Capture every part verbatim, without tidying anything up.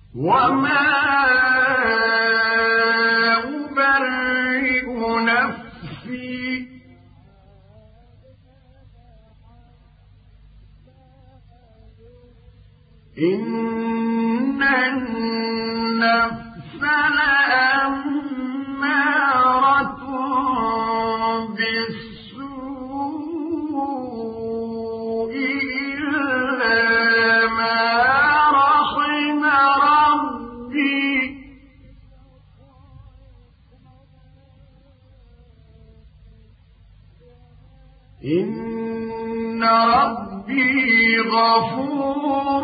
وما أبرئ نفسي إن النفس لأمارة بالسوء إلا ما رحم ربي إن ربي غفور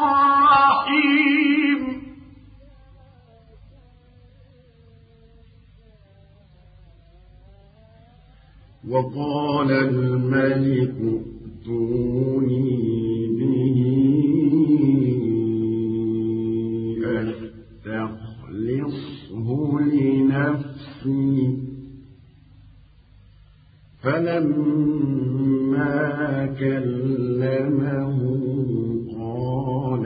رحيم. وقال الملك ائتوني به أستخلصه لنفسي فلما كلمه قال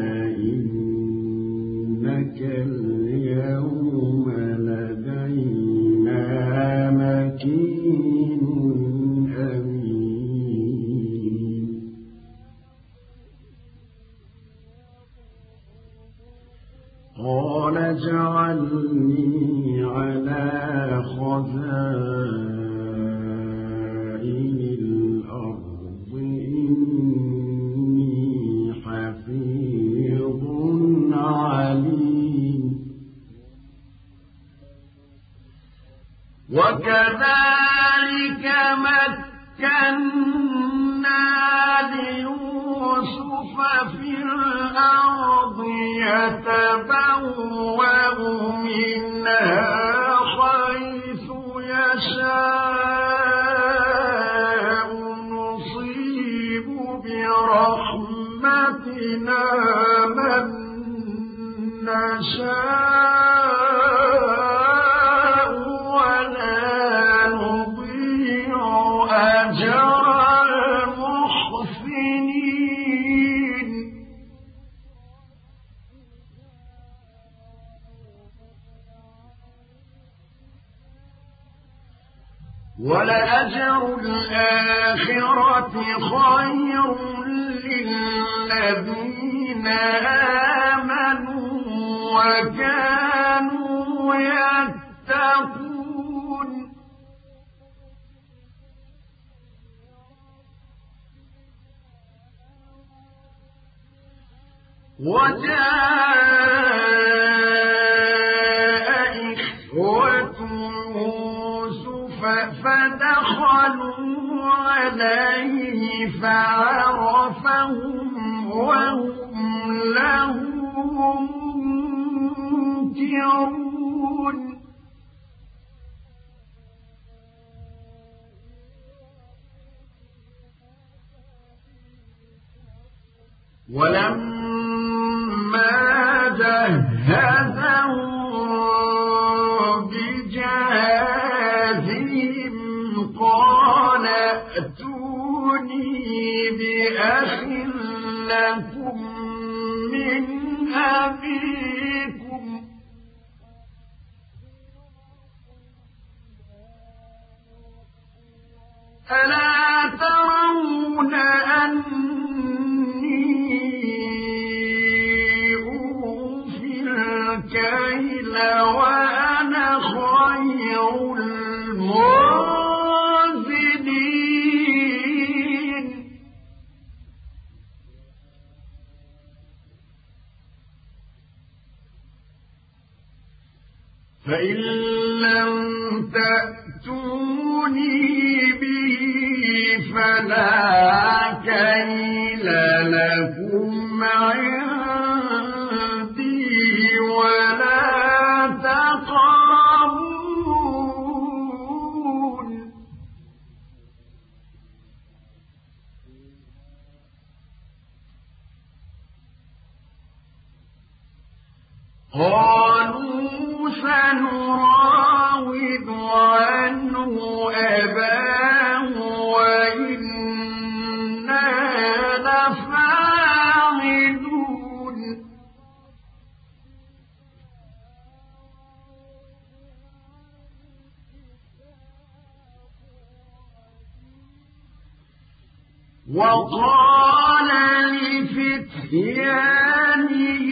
إنك اليوم لدينا مكين أمين. قال اجعلني على خزائن الأرض إني حفيظ عليم. وكذلك مكنا ليوسف في الأرض يتبوأ منها حيث يشاء نصيب برحمتنا من نشاء ولا نضيع أجر المحسنين. ولأجر الآخرة خير للذين آمنوا وكانوا يتقون. وجاء إخوة يوسف فدخلوا عليه فعرفهم وهم له منكرون. ولما جهزهم بجهازهم قال ائتوني بأخ لكم من أبيكم ألا ترون أني أوفي الكيل وأنا خير المنزلين. فإن لم تأتوني به فلا كيل لكم عندي ولا تقربون. قالوا سنراود عنه أباه وإنا لفاعلون. وقال لفتيانه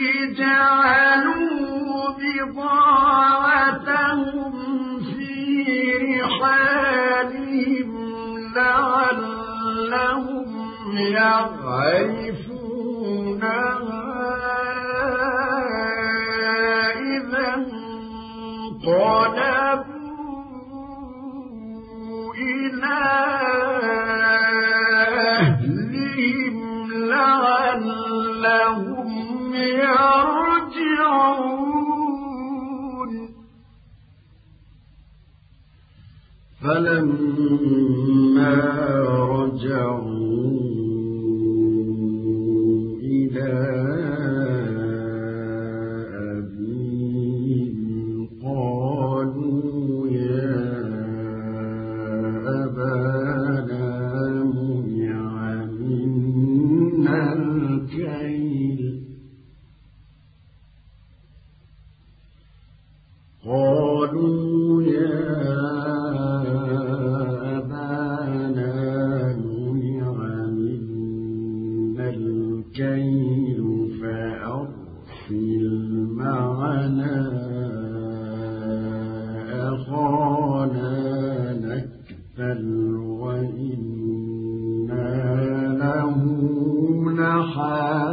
جعلوا بضاعتهم في رحالهم لعلهم يعرفونها إذا انقلبوا إلى أهلهم لعلهم يرجعون فلما رجعوا إلى أبيهم قالوا يا أبانا منع منا الكيل قالوا يا الكيل فأرسل معنا أخانا نكتل وإنا له لحافظون